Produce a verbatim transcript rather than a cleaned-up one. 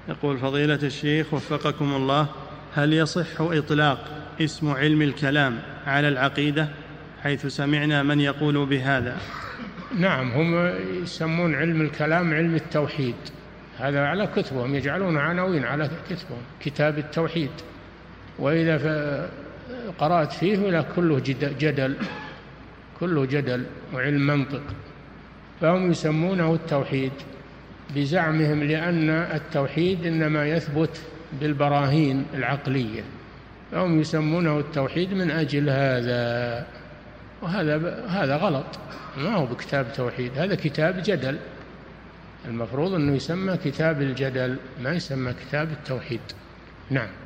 يقول فضيلة الشيخ وفقكم الله، هل يصح إطلاق اسم علم الكلام على العقيدة، حيث سمعنا من يقول بهذا؟ نعم، هم يسمون علم الكلام علم التوحيد، هذا على كتبهم، يجعلون عناوين على كتبهم، كتاب التوحيد، وإذا قرأت فيه ولا كله جدل، كله جدل وعلم منطق، فهم يسمونه التوحيد بزعمهم، لأن التوحيد إنما يثبت بالبراهين العقلية، فهم يسمونه التوحيد من أجل هذا، وهذا هذا غلط، ما هو بكتاب توحيد، هذا كتاب جدل، المفروض أنه يسمى كتاب الجدل، ما يسمى كتاب التوحيد. نعم.